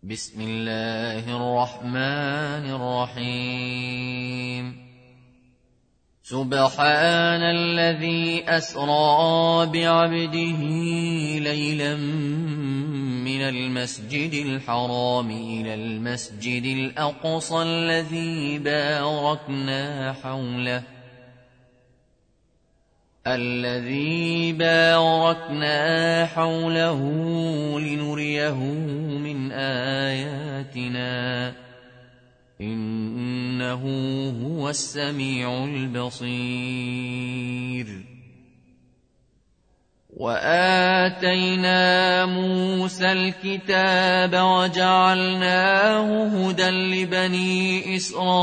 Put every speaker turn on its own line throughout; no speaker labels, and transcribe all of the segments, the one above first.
بسم الله الرحمن الرحيم سبحان الذي أسرى بعبده ليلا من المسجد الحرام إلى المسجد الأقصى الذي باركنا حوله لنريه من آياتنا إنه هو السميع البصير. وآتينا موسى الكتاب وجعلناه هدى لبني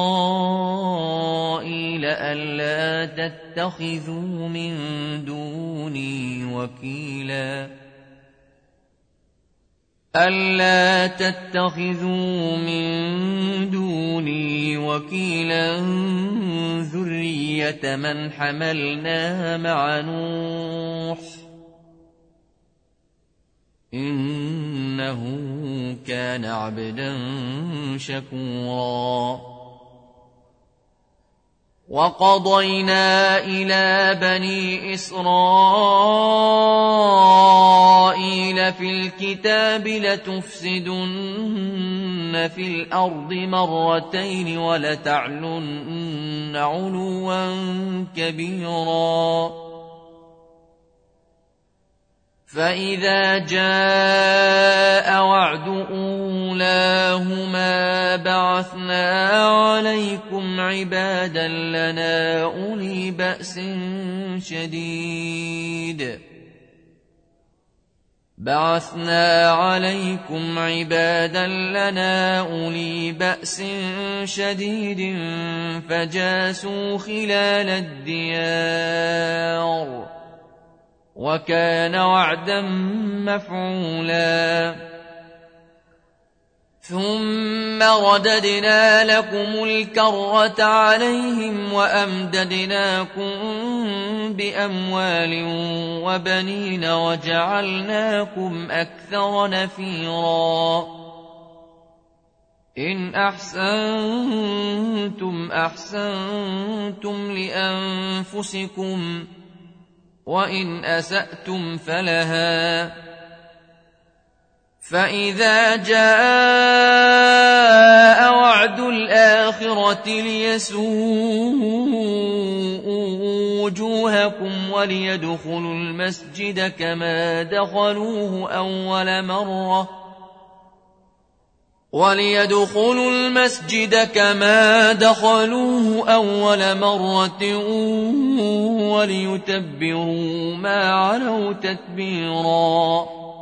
إسرائيل ألا تتخذوا من دوني وكيلا ذرية من حملنا مع نوح إنه كان عبدا شكورا. وقضينا إلى بني إسرائيل في الكتاب لتفسدن في الأرض مرتين ولتعلن علوا كبيرا. فإذا جاء وعد أولاهما بعثنا عليكم عبادا لنا أولي بأس شديد فجاسوا خلال الديار وكان وعدا مفعولا. ثم رددنا لكم الكرة عليهم وأمددناكم بأموال وبنين وجعلناكم أكثر نفيرا. إن أحسنتم أحسنتم لأنفسكم وإن أسأتم فلها. فإذا جاء وعد الآخرة ليسوءوا وجوهكم وليدخلوا المسجد كما دخلوه أول مرة وليتبروا ما علوا تتبيرا.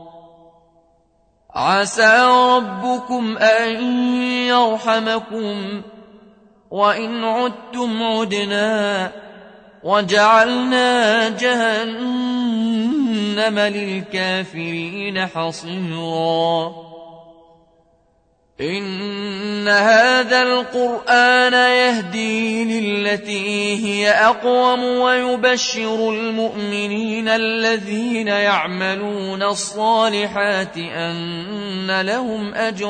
عسى ربكم أن يرحمكم وإن عدتم عدنا وجعلنا جهنم للكافرين حصيرا. إن هذا القرآن يهدي للتي هي أقوم ويبشر المؤمنين الذين يعملون الصالحات أن لهم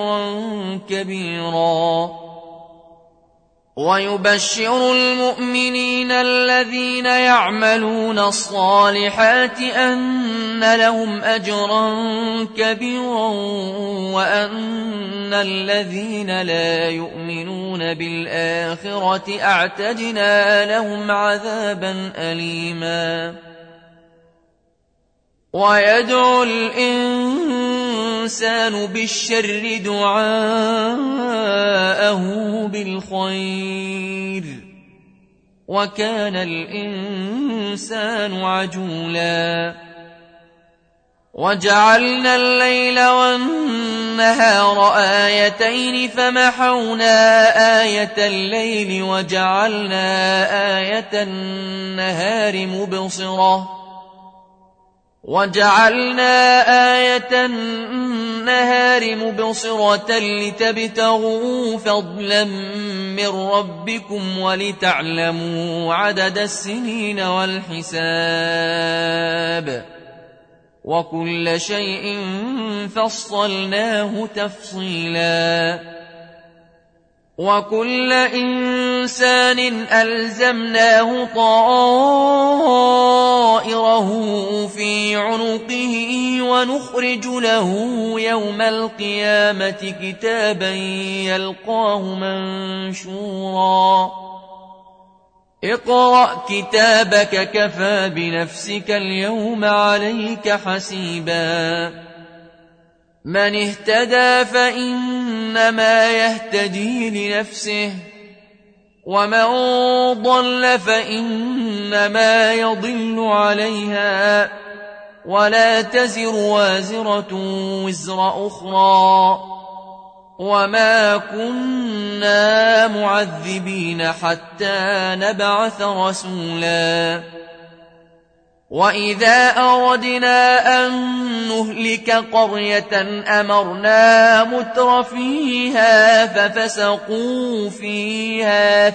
أجرا كبيرا وأن الذين لا يؤمنون بالآخرة أعتدنا لهم عذابا أليما. ويدعو الإنسان بالشر دعاءه بالخير وكان الإنسان عجولا. وجعلنا الليل والنهار آيتين فمحونا آية الليل وجعلنا آية النهار مبصرة لتبتغوا فضلا من ربكم ولتعلموا عدد السنين والحساب وكل شيء فصلناه تفصيلا وكل إنسان ألزمناه طائره في عنقه ونخرج له يوم القيامة كتابا يلقاه منشورا اقرأ كتابك كفى بنفسك اليوم عليك حسيبا من اهتدى فإنما يهتدي لنفسه ومن ضل فإنما يضل عليها ولا تزر وازرة وزر أخرى وما كنا معذبين حتى نبعث رسولا وإذا أردنا أن نهلك قرية أمرنا متر فيها ففسقوا فيها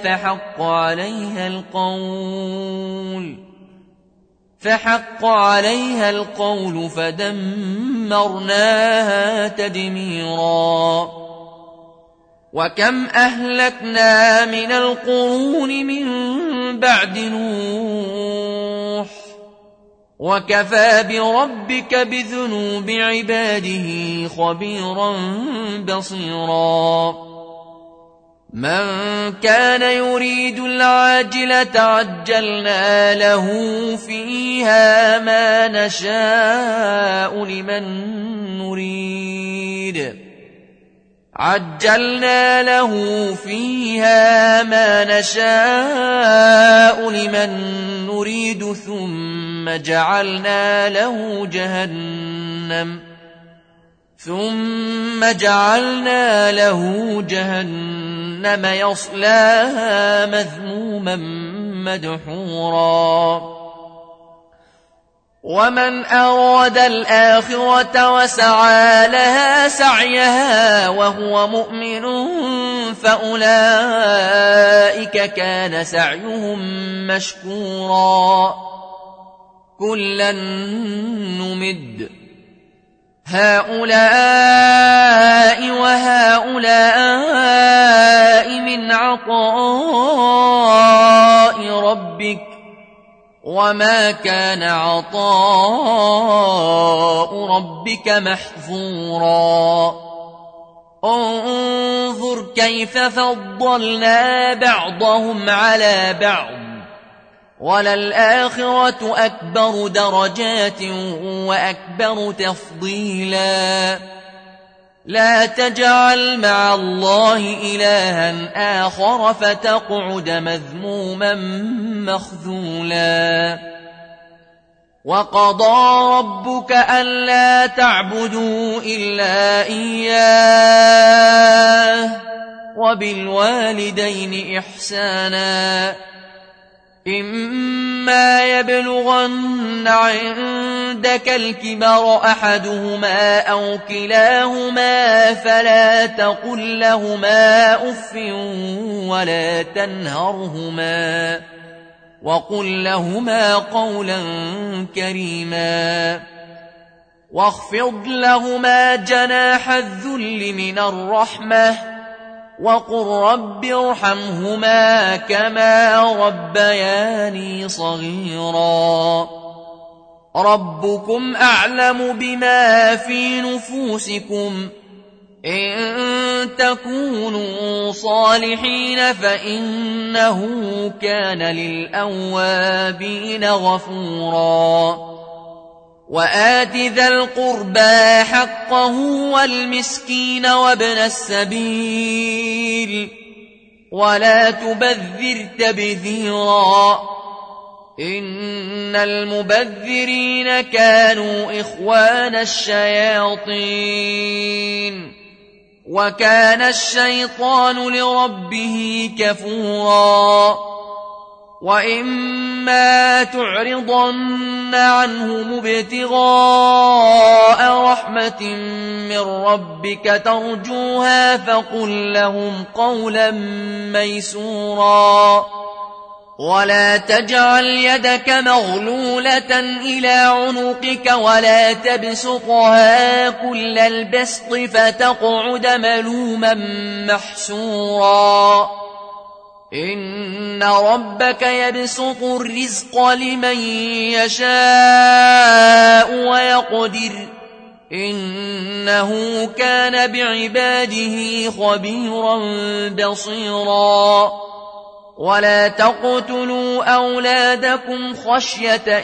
فحق عليها القول فدمرناها تدميرا وكم أهلكنا من القرون من بعد نوح وكفى بربك بذنوب عباده خبيرا بصيرا من كان يريد العاجلة عجلنا له فيها ما نشاء لمن نريد ثم جعلنا له جهنم يصلاها مذموما مدحورا ومن أراد الآخرة وسعى لها سعيها وهو مؤمن فأولئك كان سعيهم مشكورا كلا نمد هؤلاء وهؤلاء من عطاء ربك وما كان عطاء ربك محظورا انظر كيف فضلنا بعضهم على بعض وللآخرة أكبر درجات وأكبر تفضيلا لا تجعل مع الله إلها آخر فتقعد مذموما مخذولا وقضى ربك ألا تعبدوا إلا إياه وبالوالدين إحسانا إما يبلغن عندك الكبر أحدهما أو كلاهما فلا تقل لهما أف ولا تنهرهما وقل لهما قولا كريما واخفض لهما جناح الذل من الرحمة وقل رب ارحمهما كما ربياني صغيرا ربكم أعلم بما في نفوسكم إن تكونوا صالحين فإنه كان للأوابين غفورا وآت ذا القربى حقه والمسكين وابن السبيل ولا تبذر تبذيرا إن المبذرين كانوا إخوان الشياطين وكان الشيطان لربه كفورا وإما تعرضن عنهم ابتغاء رحمة من ربك ترجوها فقل لهم قولا ميسورا ولا تجعل يدك مغلولة إلى عنقك ولا تبسطها كل البسط فتقعد ملوما محسورا إن ربك يبسط الرزق لمن يشاء ويقدر إنه كان بعباده خبيرا بصيرا ولا تقتلوا أولادكم خشية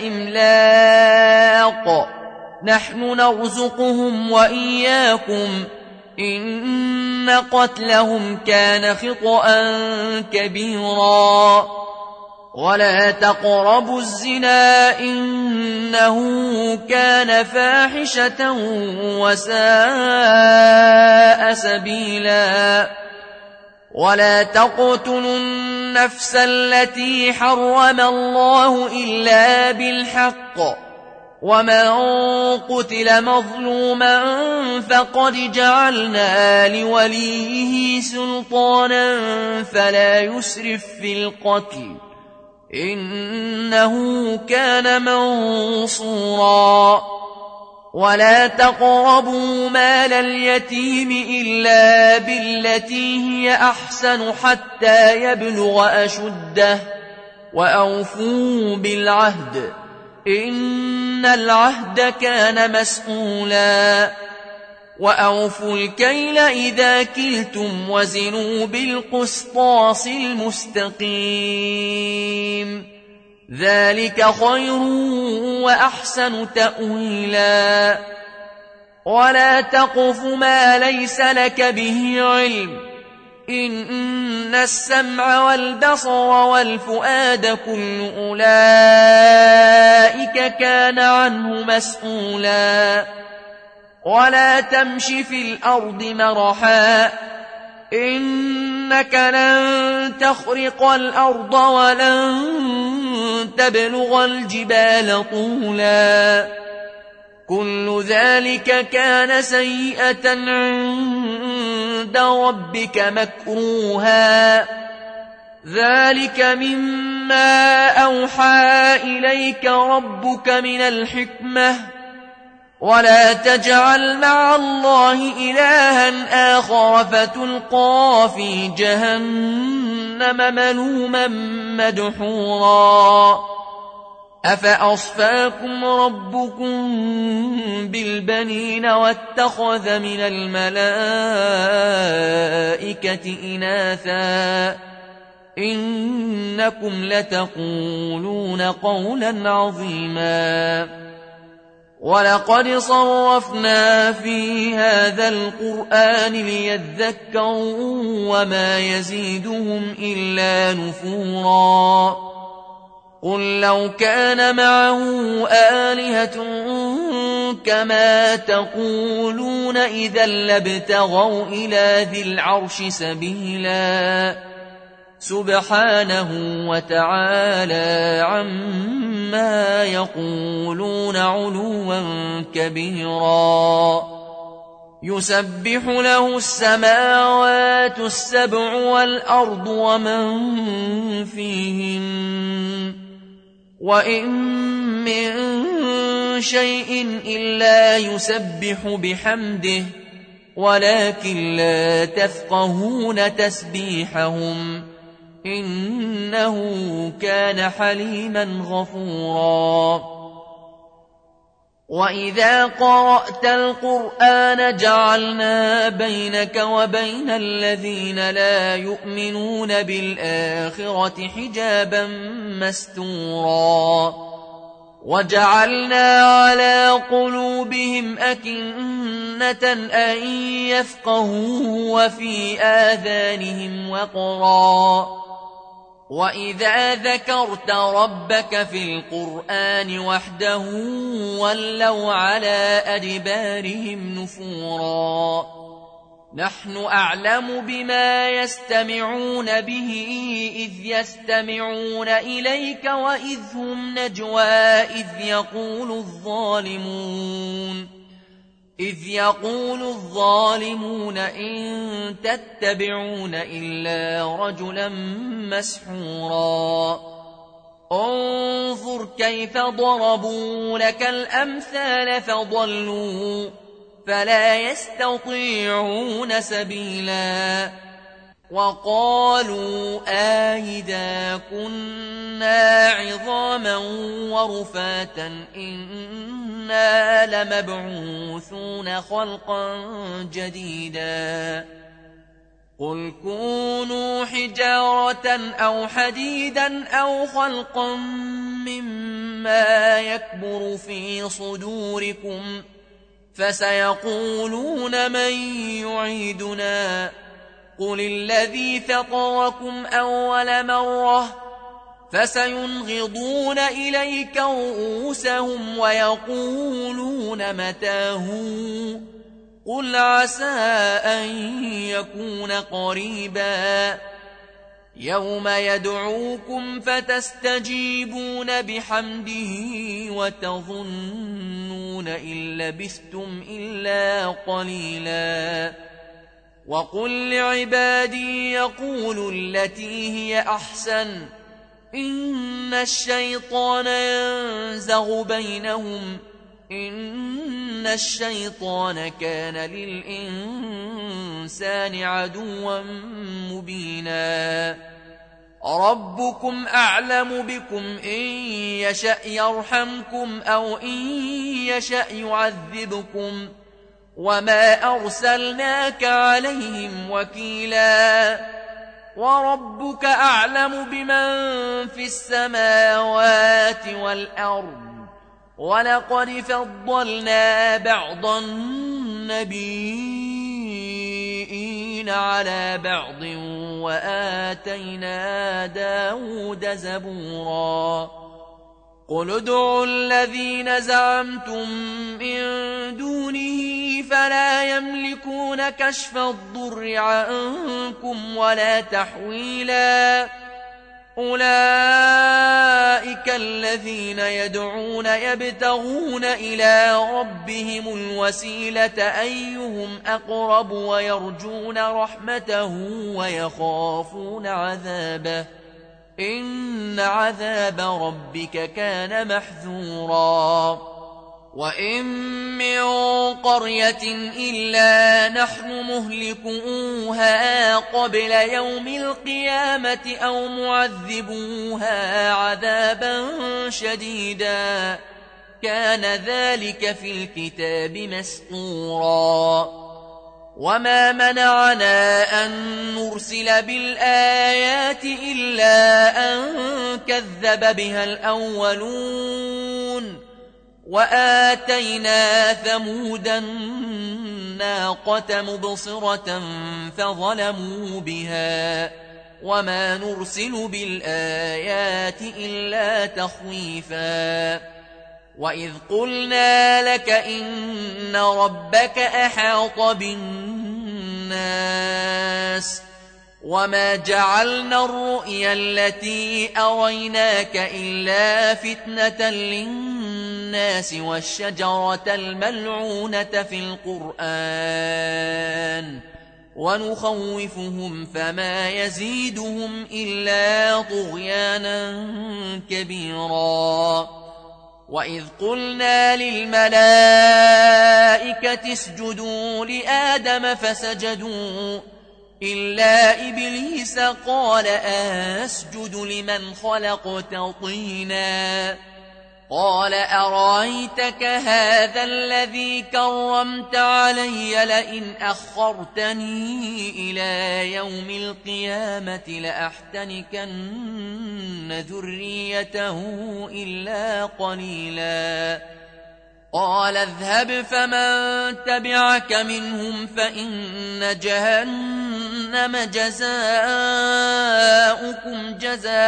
إملاق نحن نرزقهم وإياكم إن قتلهم كان خطأ كبيرا ولا تقربوا الزنا إنه كان فاحشة وساء سبيلا ولا تقتلوا النفس التي حرم الله إلا بالحق ومن قتل مظلوما فقد جعلنا لوليه سلطانا فلا يسرف في القتل إنه كان منصورا ولا تقربوا مال اليتيم إلا بالتي هي أحسن حتى يبلغ أشده وأوفوا بالعهد إن العهد كان مسؤولا وأوفوا الكيل إذا كلتم وزنوا بالقسطاس المستقيم ذلك خير وأحسن تأويلا ولا تقف ما ليس لك به علم إن السمع والبصر والفؤاد كل أولئك كان عنه مسؤولا ولا تمش في الأرض مرحا إنك لن تخرق الأرض ولن تبلغ الجبال طولا كل ذلك كان سيئة عند ربك مكروها ذلك مما أوحى إليك ربك من الحكمة ولا تجعل مع الله إلها آخر فتلقى في جهنم ملوما مدحورا أفأصفاكم ربكم بالبنين واتخذ من الملائكة إناثا إنكم لتقولون قولا عظيما ولقد صرفنا في هذا القرآن ليذكروا وما يزيدهم إلا نفورا قل لو كان معه آلهة كما تقولون إذا لابتغوا إلى ذي العرش سبيلا سبحانه وتعالى عما يقولون علوا كبيرا يسبح له السماوات السبع والأرض ومن فيهن وإن من شيء إلا يسبح بحمده ولكن لا تفقهون تسبيحهم إنه كان حليما غفورا وإذا قرأت القرآن جعلنا بينك وبين الذين لا يؤمنون بالآخرة حجابا مستورا وجعلنا على قلوبهم أكنة أن يفقهوا وفي آذانهم وقرا وإذا ذكرت ربك في القرآن وحده ولوا على أدبارهم نفورا نحن أعلم بما يستمعون به إذ يستمعون إليك وإذ هم نجوى إذ يقول الظالمون إن تتبعون إلا رجلا مسحورا انظر كيف ضربوا لك الأمثال فضلوا فلا يستطيعون سبيلا وقالوا أئذا كنا عظاما ورفاتا إنا لمبعوثون خلقا جديدا قل كونوا حجارة أو حديدا أو خلقا مما يكبر في صدوركم فسيقولون من يعيدنا قل الذي فطركم أول مرة فسينغضون إليك رؤوسهم ويقولون متاه قل عسى أن يكون قريبا يوم يدعوكم فتستجيبون بحمده وتظنون إن لبثتم إلا قليلا وقل لعبادي يقولوا التي هي أحسن إن الشيطان ينزغ بينهم إن الشيطان كان للإنسان عدوا مبينا ربكم أعلم بكم إن يشأ يرحمكم أو إن يشأ يعذبكم وما أرسلناك عليهم وكيلا وربك أعلم بمن في السماوات والأرض ولقد فضلنا بعض النبيين على بعض وآتينا داود زبورا قل ادعوا الذين زعمتم من دونه فلا يملكون كشف الضر عنكم ولا تحويلا أولئك الذين يدعون يبتغون إلى ربهم الوسيلة أيهم أقرب ويرجون رحمته ويخافون عذابه إن عذاب ربك كان محذورا وإن من قرية إلا نحن مهلكوها قبل يوم القيامة أو معذبوها عذابا شديدا كان ذلك في الكتاب مسطورا وما منعنا أن نرسل بالآيات إلا أن كذب بها الأولون وآتينا ثمود الناقة مبصرة فظلموا بها وما نرسل بالآيات إلا تخويفا وإذ قلنا لك إن ربك أحاط بالناس وما جعلنا الرؤيا التي أريناك إلا فتنة للناس والشجرة الملعونة في القرآن ونخوفهم فما يزيدهم إلا طغيانا كبيرا وإذ قلنا للملائكة اسجدوا لآدم فسجدوا إلا إبليس قال أسجد لمن خلقت طينا قال أرأيتك هذا الذي كرمت علي لئن أخرتني إلى يوم القيامة لأحتنكن ذريته إلا قليلا قال اذهب فمن تبعك منهم فإن جهنم جزاؤكم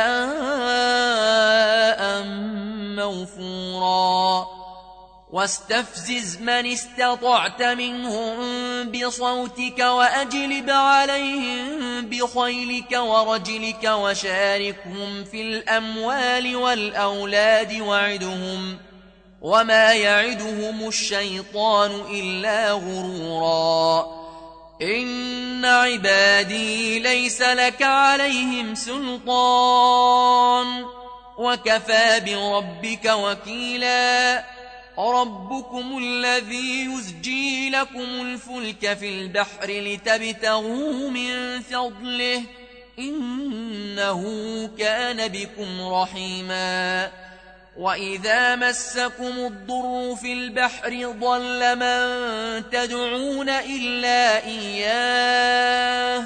جزاء موفورا واستفزز من استطعت منهم بصوتك وأجلب عليهم بخيلك ورجلك وشاركهم في الأموال والأولاد وعدهم وما يعدهم الشيطان إلا غرورا إن عبادي ليس لك عليهم سلطان وكفى بربك وكيلا ربكم الذي يزجي لكم الفلك في البحر لتبتغوا من فضله إنه كان بكم رحيما وإذا مسكم الضر في البحر ضل من تدعون إلا إياه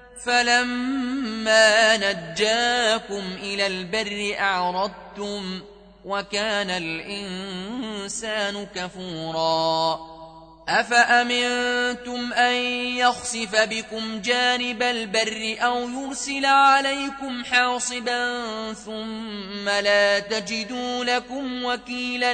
فلما نجاكم إلى البر أعرضتم وكان الإنسان كفورا أفأمنتم أن يخسف بكم جانب البر أو يرسل عليكم حاصبا ثم لا تجدوا لكم وكيلا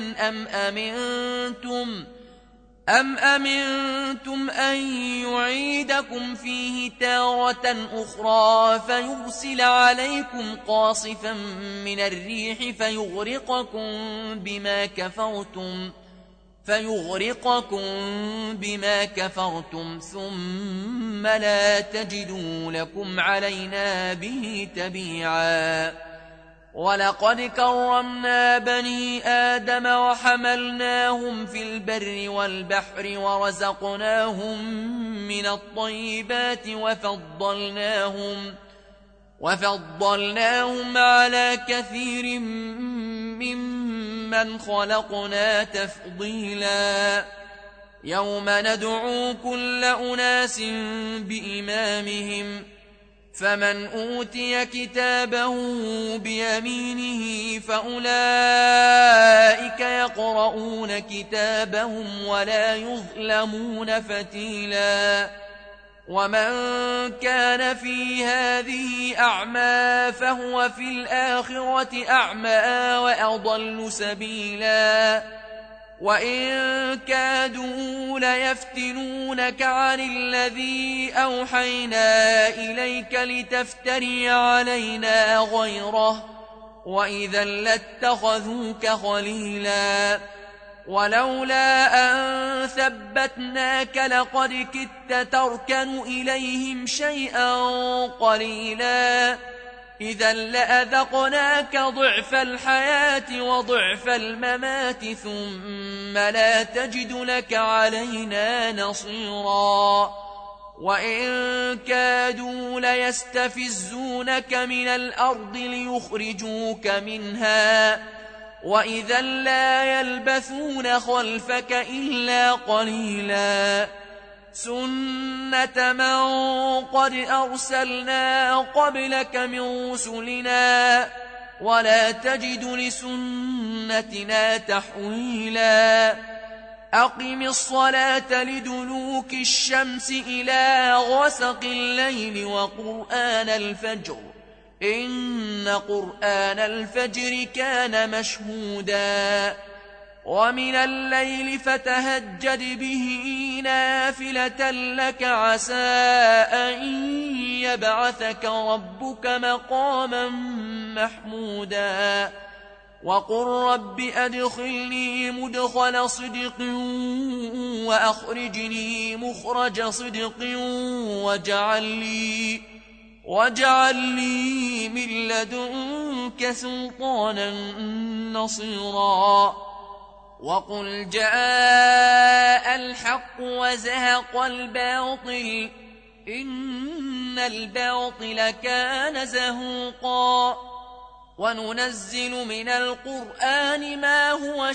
أم أمنتم أن يعيدكم فيه تارة أخرى فيرسل عليكم قاصفا من الريح فيغرقكم بما كفرتم ثم لا تجدوا لكم علينا به تبيعا ولقد كرمنا بني آدم وحملناهم في البر والبحر ورزقناهم من الطيبات وفضلناهم على كثير ممن خلقنا تفضيلا يوم ندعو كل أناس بإمامهم فمن أوتي كتابه بيمينه فأولئك يقرؤون كتابهم ولا يظلمون فتيلا ومن كان في هذه أعمى فهو في الآخرة أعمى وأضل سبيلا وإن كادوا ليفتنونك عن الذي أوحينا إليك لتفتري علينا غيره وإذا لاتخذوك خليلا ولولا أن ثبتناك لقد كدت تركن إليهم شيئا قليلا إذا لأذقناك ضعف الحياة وضعف الممات ثم لا تجد لك علينا نصيرا وإن كادوا ليستفزونك من الأرض ليخرجوك منها وإذا لا يلبثون خلفك إلا قليلا سنة من قد أرسلنا قبلك من رسلنا ولا تجد لسنتنا تحويلا أقم الصلاة لدلوك الشمس إلى غسق الليل وقرآن الفجر إن قرآن الفجر كان مشهودا ومن الليل فتهجد به نافلة لك عسى أن يبعثك ربك مقاما محمودا وقل رب أدخلني مدخل صدق وأخرجني مخرج صدق واجعل لي من لدنك سلطانا نصيرا وقل جاء الحق وزهق الباطل إن الباطل كان زهوقا وننزل من القرآن ما هو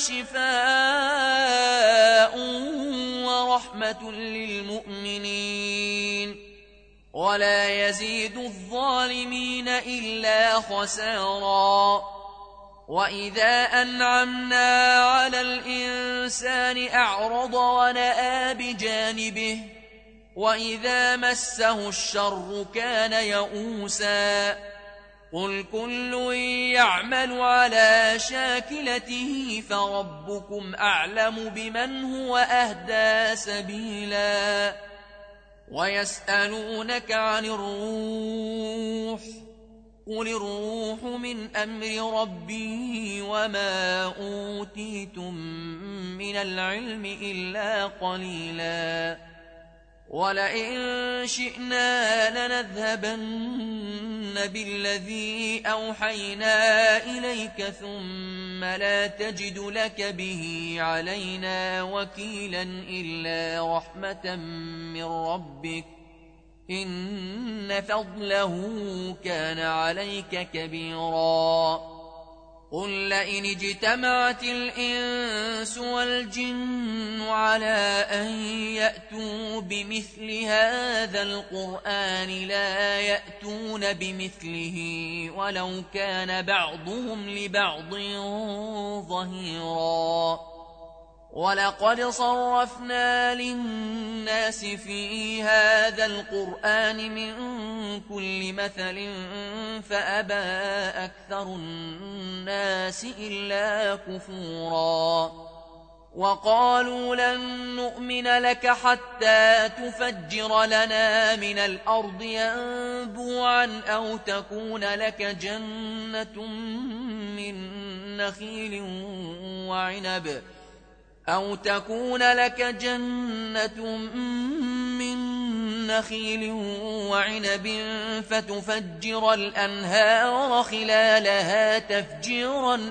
شفاء ورحمة للمؤمنين ولا يزيد الظالمين إلا خسارا وإذا أنعمنا على الإنسان أعرض ونأى بجانبه وإذا مسه الشر كان يئوسا قل كل يعمل على شاكلته فربكم أعلم بمن هو أهدى سبيلا ويسألونك عن الروح قل الروح من أمر ربي وما أوتيتم من العلم إلا قليلا ولئن شئنا لنذهبن بالذي أوحينا إليك ثم لا تجد لك به علينا وكيلا إلا رحمة من ربك إن فضله كان عليك كبيرا قل لئن اجتمعت الإنس والجن على أن يأتوا بمثل هذا القرآن لا يأتون بمثله ولو كان بعضهم لبعض ظهيرا ولقد صرفنا للناس في هذا القرآن من كل مثل فأبى أكثر الناس إلا كفورا وقالوا لن نؤمن لك حتى تفجر لنا من الأرض ينبوعا أو تكون لك جنة من نخيل وعنب فتفجر الأنهار خلالها تفجيرا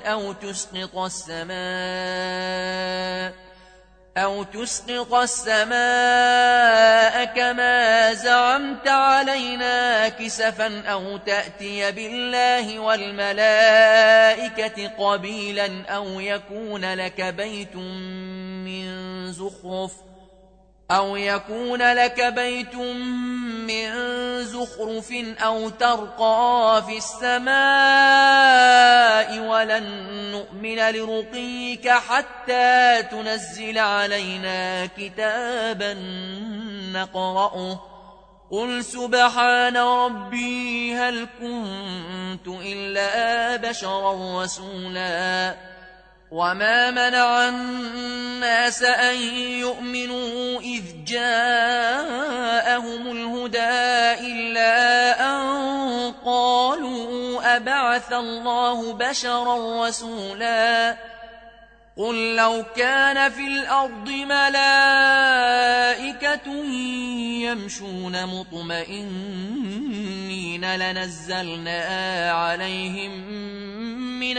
أو تسقط السماء كما زعمت علينا كسفا أو تأتي بالله والملائكة قبيلا أو يكون لك بيت من زخرف أو ترقى في السماء ولن نؤمن لرقيك حتى تنزل علينا كتابا نقرأه قل سبحان ربي هل كنت إلا بشرا رسولا وما منع الناس أن يؤمنوا إذ جاءهم الهدى إلا أن قالوا أبعث الله بشرا رسولا قل لو كان في الأرض ملائكة يمشون مطمئنين لنزلنا عليهم من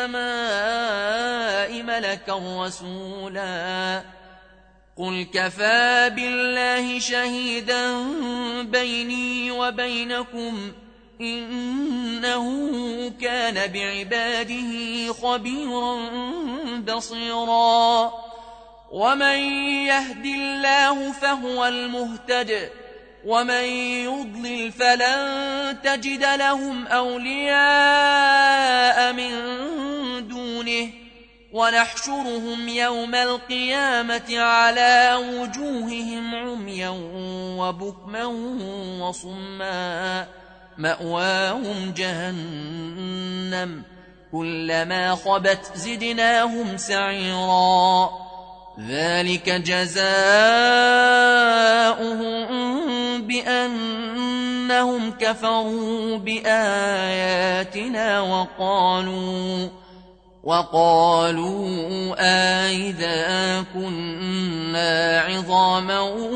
السماء ملكا رسولا قل كفى بالله شهيدا بيني وبينكم إنه كان بعباده خبيرا بصيرا ومن يهد الله فهو المهتد ومن يضلل فلن تجد لهم أولياء من دونه ونحشرهم يوم القيامة على وجوههم عميا وبكما وصما مأواهم جهنم كلما خبت زدناهم سعيرا ذلك جزاؤهم بأنهم كفروا بآياتنا وقالوا أئذا كنا عظاما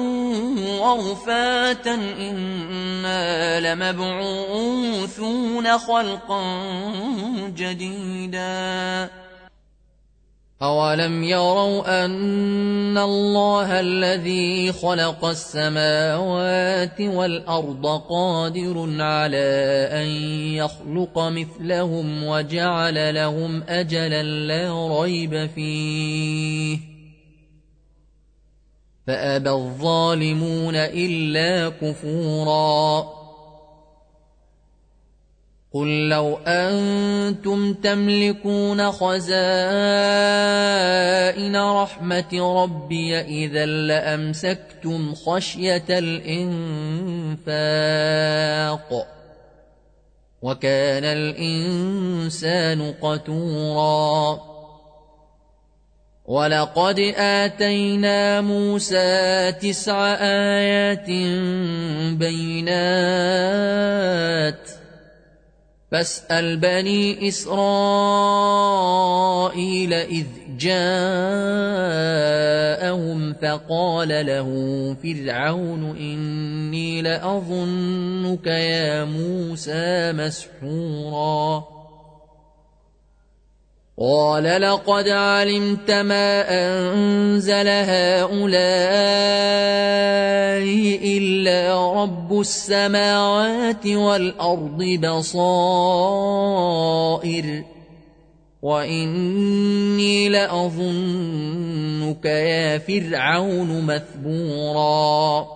ورفاتا إنا لمبعوثون خلقا جديدا أولم يروا أن الله الذي خلق السماوات والأرض قادر على أن يخلق مثلهم وجعل لهم أجلا لا ريب فيه فأبى الظالمون إلا كفورا قل لو أنتم تملكون خزائن رحمة ربي إذا لأمسكتم خشية الإنفاق وكان الإنسان قتورا ولقد آتينا موسى 9 آيات بينات فاسأل بني إسرائيل إذ جاءهم فقال له فرعون إني لأظنك يا موسى مسحورا قال لقد علمت ما أنزل هؤلاء إلا رب السماوات والأرض بصائر وإني لأظنك يا فرعون مثبورا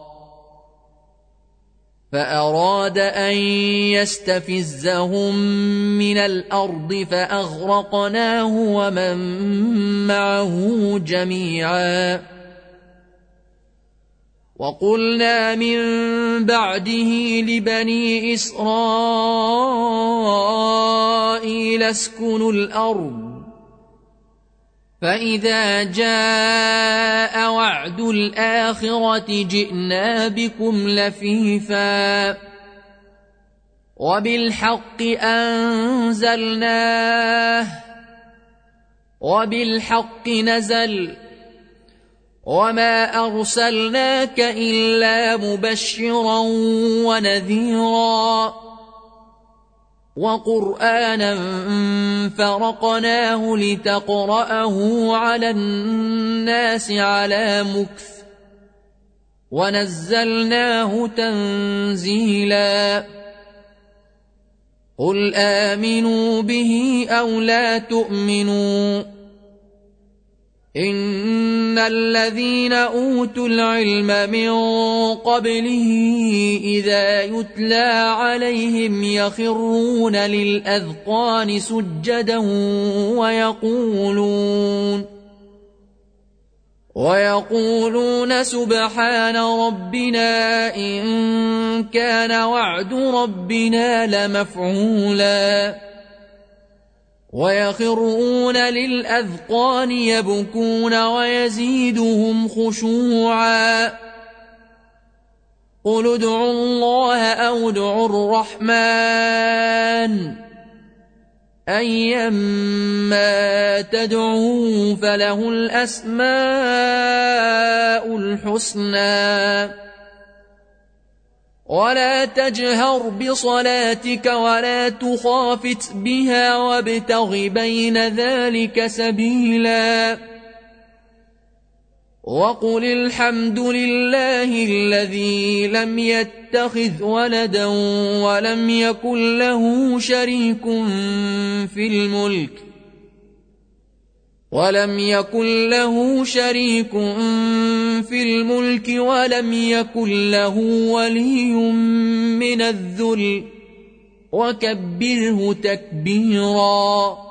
فأراد أن يستفزهم من الأرض فأغرقناه ومن معه جميعا وقلنا من بعده لبني إسرائيل اسكنوا الأرض فإذا جاء وعد الآخرة جئنا بكم لفيفا وبالحق أنزلناه وبالحق نزل وما أرسلناك إلا مبشرا ونذيرا وقرآنا فرقناه لتقرأه على الناس على مكث ونزلناه تنزيلا قل آمنوا به أو لا تؤمنوا إن الذين أوتوا العلم من قبله إذا يتلى عليهم يخرون للأذقان سجدا ويقولون سبحان ربنا إن كان وعد ربنا لمفعولا ويخرون للأذقان يبكون ويزيدهم خشوعا قل ادعوا الله أو ادعوا الرحمن أيما تدعوا فله الأسماء الحسنى ولا تجهر بصلاتك ولا تخافت بها وابتغ بين ذلك سبيلا وقل الحمد لله الذي لم يتخذ ولدا ولم يكن له شريك في الملك ولم يكن له ولي من الذل وكبره تكبيرا